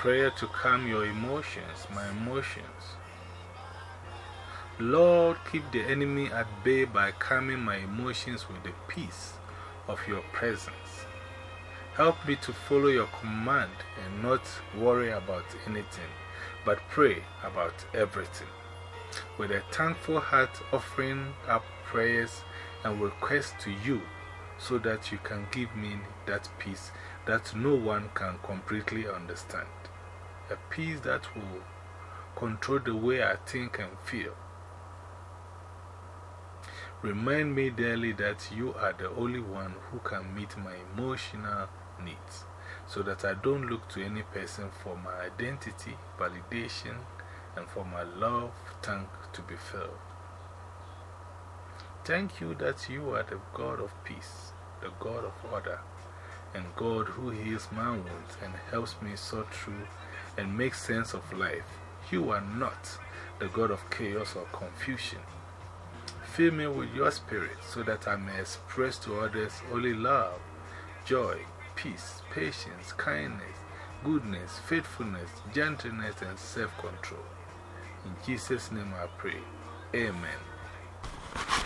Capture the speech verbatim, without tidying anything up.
Prayer to calm your emotions, my emotions. Lord, keep the enemy at bay by calming my emotions with the peace of your presence. Help me to follow your command and not worry about anything, but pray about everything. With a thankful heart, offering up prayers and requests to you so that you can give me that peace that no one can completely understand. A peace that will control the way I think and feel. Remind me daily that you are the only one who can meet my emotional needs, so that I don't look to any person for my identity, validation, and for my love tank to be filled. Thank you that you are the God of peace, the God of order, and God who heals my wounds and helps me sort through and make sense of life. You are not the God of chaos or confusion. Fill me with your spirit so that I may express to others only love, joy, peace, patience, kindness, goodness, faithfulness, gentleness, and self control. In Jesus' name I pray. Amen.